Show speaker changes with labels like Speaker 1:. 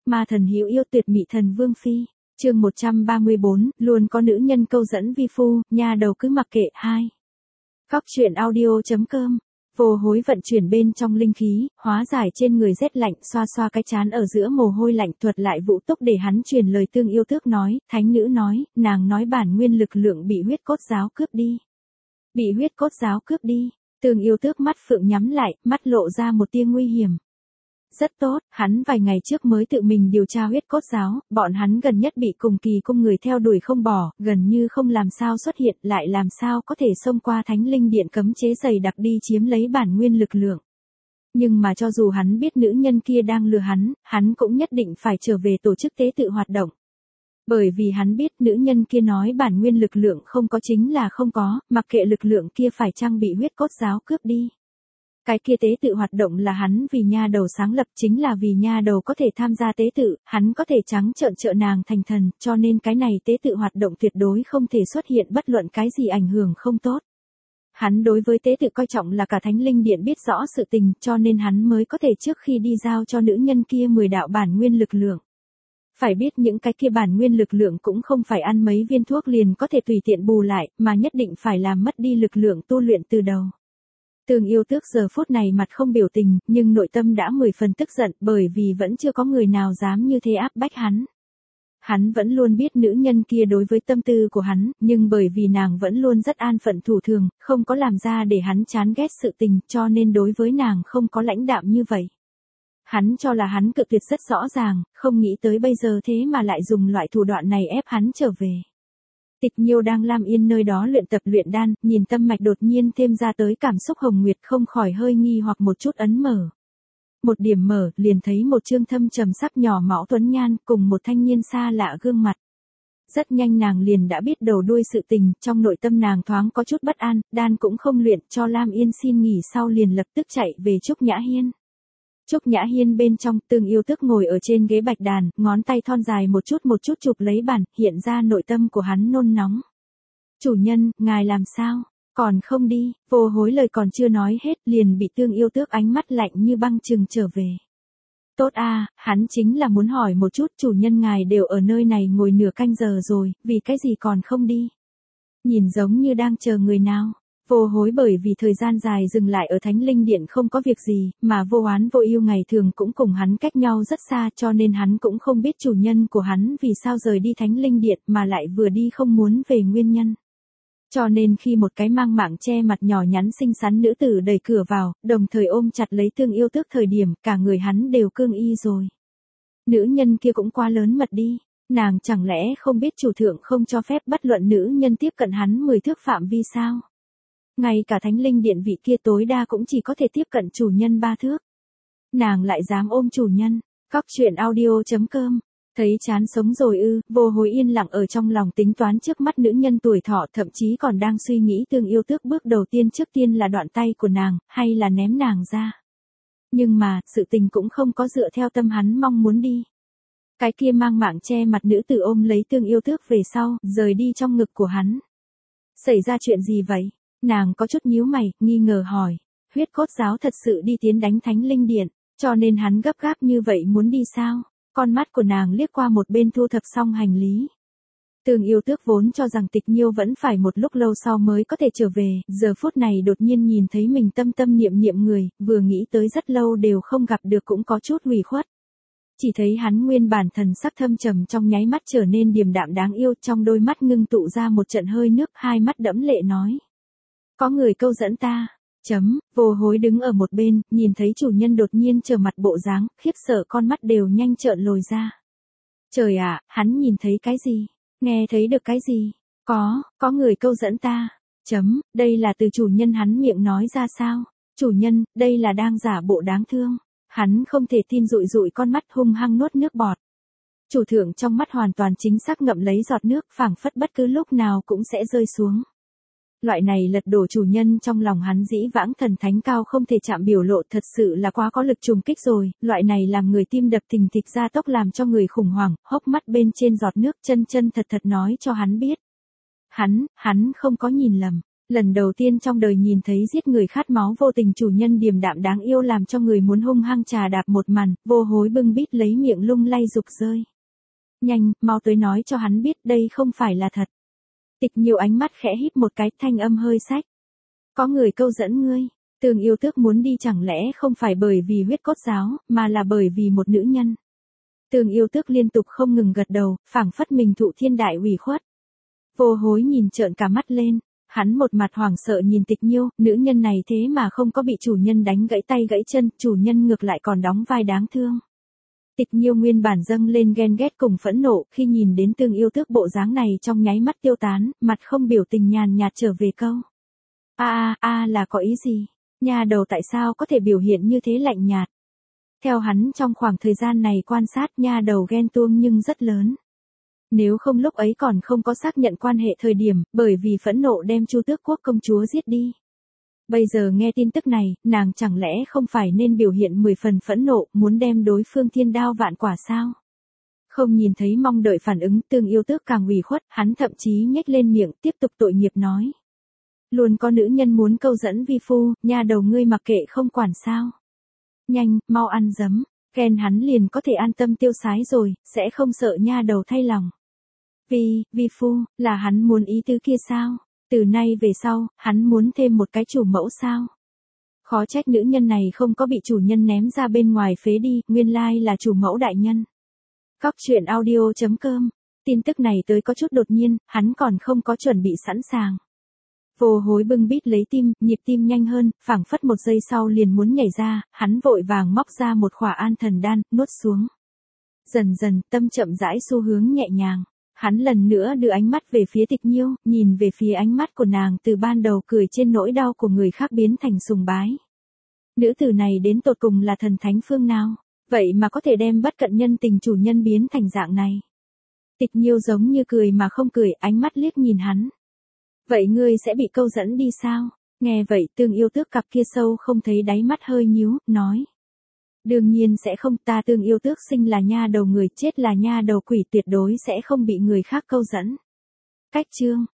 Speaker 1: Ma thần hữu yêu tuyệt mỹ thần vương phi. Chương 134, luôn có nữ nhân câu dẫn vi phu, nha đầu cứ mặc kệ. 2. Góc truyện audio.com. Vô hối vận chuyển bên trong linh khí, hóa giải trên người rét lạnh, xoa xoa cái trán ở giữa mồ hôi lạnh, thuật lại Vũ Túc để hắn truyền lời Tương Yêu Tước nói, thánh nữ nói, nàng nói bản nguyên lực lượng bị huyết cốt giáo cướp đi. Bị huyết cốt giáo cướp đi. Tương Yêu Tước mắt phượng nhắm lại, mắt lộ ra một tia nguy hiểm. Rất tốt, hắn vài ngày trước mới tự mình điều tra huyết cốt giáo, bọn hắn gần nhất bị cùng kỳ cung người theo đuổi không bỏ, gần như không làm sao xuất hiện, lại làm sao có thể xông qua thánh linh điện cấm chế dày đặc đi chiếm lấy bản nguyên lực lượng. Nhưng mà cho dù hắn biết nữ nhân kia đang lừa hắn cũng nhất định phải trở về tổ chức tế tự hoạt động. Bởi vì hắn biết nữ nhân kia nói bản nguyên lực lượng không có chính là không có, mặc kệ lực lượng kia phải chăng bị huyết cốt giáo cướp đi. Cái kia tế tự hoạt động là hắn vì nha đầu sáng lập, chính là vì nha đầu có thể tham gia tế tự, hắn có thể trắng trợn trợ nàng thành thần, cho nên cái này tế tự hoạt động tuyệt đối không thể xuất hiện bất luận cái gì ảnh hưởng không tốt. Hắn đối với tế tự coi trọng là cả thánh linh điện biết rõ sự tình, cho nên hắn mới có thể trước khi đi giao cho nữ nhân kia 10 đạo bản nguyên lực lượng. Phải biết những cái kia bản nguyên lực lượng cũng không phải ăn mấy viên thuốc liền có thể tùy tiện bù lại, mà nhất định phải làm mất đi lực lượng tu luyện từ đầu. Tương Yêu Tước giờ phút này mặt không biểu tình, nhưng nội tâm đã 10 phần tức giận, bởi vì vẫn chưa có người nào dám như thế áp bách hắn. Hắn vẫn luôn biết nữ nhân kia đối với tâm tư của hắn, nhưng bởi vì nàng vẫn luôn rất an phận thủ thường, không có làm ra để hắn chán ghét sự tình, cho nên đối với nàng không có lãnh đạm như vậy. Hắn cho là hắn cự tuyệt rất rõ ràng, không nghĩ tới bây giờ thế mà lại dùng loại thủ đoạn này ép hắn trở về. Tịch Nhiêu đang Lam Yên nơi đó luyện tập luyện đan, nhìn tâm mạch đột nhiên thêm ra tới cảm xúc hồng nguyệt không khỏi hơi nghi hoặc một chút ấn mở. Một điểm mở, liền thấy một trương thâm trầm sắc nhỏ mão tuấn nhan, cùng một thanh niên xa lạ gương mặt. Rất nhanh nàng liền đã biết đầu đuôi sự tình, trong nội tâm nàng thoáng có chút bất an, đan cũng không luyện, cho Lam Yên xin nghỉ sau liền lập tức chạy về Trúc Nhã Hiên. Trúc Nhã Hiên bên trong, Tương Yêu Tước ngồi ở trên ghế bạch đàn, ngón tay thon dài một chút chụp lấy bàn, hiện ra nội tâm của hắn nôn nóng. Chủ nhân, ngài làm sao? Còn không đi? Vô hối lời còn chưa nói hết, liền bị Tương Yêu Tước ánh mắt lạnh như băng chừng trở về. Tốt a, hắn chính là muốn hỏi một chút, chủ nhân ngài đều ở nơi này ngồi nửa canh giờ rồi, vì cái gì còn không đi? Nhìn giống như đang chờ người nào? Vô hối bởi vì thời gian dài dừng lại ở Thánh Linh Điện không có việc gì, mà vô oán vô yêu ngày thường cũng cùng hắn cách nhau rất xa, cho nên hắn cũng không biết chủ nhân của hắn vì sao rời đi Thánh Linh Điện mà lại vừa đi không muốn về nguyên nhân. Cho nên khi một cái mang mạng che mặt nhỏ nhắn xinh xắn nữ tử đẩy cửa vào, đồng thời ôm chặt lấy Tương Yêu Tước thời điểm, cả người hắn đều cương y rồi. Nữ nhân kia cũng quá lớn mật đi. Nàng chẳng lẽ không biết chủ thượng không cho phép bất luận nữ nhân tiếp cận hắn 10 thước phạm vi sao? Ngay cả Thánh Linh Điện vị kia tối đa cũng chỉ có thể tiếp cận chủ nhân 3 thước. Nàng lại dám ôm chủ nhân. Góc truyện audio.com. Thấy chán sống rồi ư? Vô hối yên lặng ở trong lòng tính toán trước mắt nữ nhân tuổi thọ, thậm chí còn đang suy nghĩ Tương Yêu Tước bước đầu tiên trước tiên là đoạn tay của nàng, hay là ném nàng ra. Nhưng mà, sự tình cũng không có dựa theo tâm hắn mong muốn đi. Cái kia mang mạng che mặt nữ tử ôm lấy Tương Yêu Tước về sau, rời đi trong ngực của hắn. Xảy ra chuyện gì vậy? Nàng có chút nhíu mày, nghi ngờ hỏi. Huyết cốt giáo thật sự đi tiến đánh Thánh Linh Điện, cho nên hắn gấp gáp như vậy muốn đi sao? Con mắt của nàng liếc qua một bên thu thập xong hành lý. Tương Yêu Tước vốn cho rằng Tịch Nhiêu vẫn phải một lúc lâu sau mới có thể trở về, giờ phút này đột nhiên nhìn thấy mình tâm tâm niệm người, vừa nghĩ tới rất lâu đều không gặp được cũng có chút ủy khuất. Chỉ thấy hắn nguyên bản thần sắc thâm trầm trong nháy mắt trở nên điềm đạm đáng yêu, trong đôi mắt ngưng tụ ra một trận hơi nước, hai mắt đẫm lệ nói. Có người câu dẫn ta. Vô hối đứng ở một bên, nhìn thấy chủ nhân đột nhiên trở mặt bộ dáng, khiếp sợ con mắt đều nhanh trợn lồi ra. Trời ạ, hắn nhìn thấy cái gì? Nghe thấy được cái gì? Có người câu dẫn ta. Đây là từ chủ nhân hắn miệng nói ra sao? Chủ nhân, đây là đang giả bộ đáng thương. Hắn không thể tin dụi con mắt hung hăng nuốt nước bọt. Chủ thượng trong mắt hoàn toàn chính xác ngậm lấy giọt nước, phảng phất bất cứ lúc nào cũng sẽ rơi xuống. Loại này lật đổ chủ nhân trong lòng hắn dĩ vãng thần thánh cao không thể chạm biểu lộ thật sự là quá có lực trùng kích rồi, loại này làm người tim đập thình thịch gia tốc làm cho người khủng hoảng, hốc mắt bên trên giọt nước chân thật nói cho hắn biết. Hắn không có nhìn lầm, Lần đầu tiên trong đời nhìn thấy giết người khát máu vô tình chủ nhân điềm đạm đáng yêu làm cho người muốn hung hăng trà đạp một màn, vô hối bưng bít lấy miệng lung lay rục rơi. Nhanh, mau tới nói cho hắn biết đây không phải là thật. Tịch Nhiêu ánh mắt khẽ híp một cái, thanh âm hơi sách. Có người câu dẫn ngươi. Tương Yêu Tước muốn đi chẳng lẽ không phải bởi vì huyết cốt giáo, mà là bởi vì một nữ nhân. Tương Yêu Tước liên tục không ngừng gật đầu, phảng phất mình thụ thiên đại ủy khuất. Vô hối nhìn trợn cả mắt lên, hắn một mặt hoảng sợ nhìn Tịch Nhiêu, nữ nhân này thế mà không có bị chủ nhân đánh gãy tay gãy chân, chủ nhân ngược lại còn đóng vai đáng thương. Tịch Nhiêu nguyên bản dâng lên ghen ghét cùng phẫn nộ, khi nhìn đến Tương Yêu Tước bộ dáng này trong nháy mắt tiêu tán, mặt không biểu tình nhàn nhạt trở về câu. Là có ý gì? Nhà đầu tại sao có thể biểu hiện như thế lạnh nhạt? Theo hắn trong khoảng thời gian này quan sát nha đầu ghen tuông nhưng rất lớn. Nếu không lúc ấy còn không có xác nhận quan hệ thời điểm, bởi vì phẫn nộ đem Chu Tước Quốc công chúa giết đi. Bây giờ nghe tin tức này, nàng chẳng lẽ không phải nên biểu hiện 10 phần phẫn nộ, muốn đem đối phương thiên đao vạn quả sao? Không nhìn thấy mong đợi phản ứng, Tương Yêu Tước càng ủy khuất, hắn thậm chí nhếch lên miệng, tiếp tục tội nghiệp nói. Luôn có nữ nhân muốn câu dẫn vi phu, nha đầu ngươi mặc kệ không quản sao. Nhanh, mau ăn dấm, ghen hắn liền có thể an tâm tiêu sái rồi, sẽ không sợ nha đầu thay lòng. Vi phu, là hắn muốn ý tứ kia sao? Từ nay về sau, hắn muốn thêm một cái chủ mẫu sao? Khó trách nữ nhân này không có bị chủ nhân ném ra bên ngoài phế đi, nguyên lai là chủ mẫu đại nhân. Góc truyện audio.com. Tin tức này tới có chút đột nhiên, hắn còn không có chuẩn bị sẵn sàng. Vô hối bưng bít lấy tim, nhịp tim nhanh hơn, phảng phất một giây sau liền muốn nhảy ra, hắn vội vàng móc ra một khỏa an thần đan, nuốt xuống. Dần dần, tâm chậm rãi xu hướng nhẹ nhàng. Hắn lần nữa đưa ánh mắt về phía Tịch Nhiêu, nhìn về phía ánh mắt của nàng từ ban đầu cười trên nỗi đau của người khác biến thành sùng bái. Nữ tử này đến tột cùng là thần thánh phương nào, vậy mà có thể đem bất cận nhân tình chủ nhân biến thành dạng này. Tịch Nhiêu giống như cười mà không cười, ánh mắt liếc nhìn hắn. Vậy ngươi sẽ bị câu dẫn đi sao? Nghe vậy Tương Yêu Tước cặp kia sâu không thấy đáy mắt hơi nhíu, nói. Đương nhiên sẽ không, ta Tương Yêu Tước sinh là nha đầu người, chết là nha đầu quỷ, tuyệt đối sẽ không bị người khác câu dẫn. Cách chương.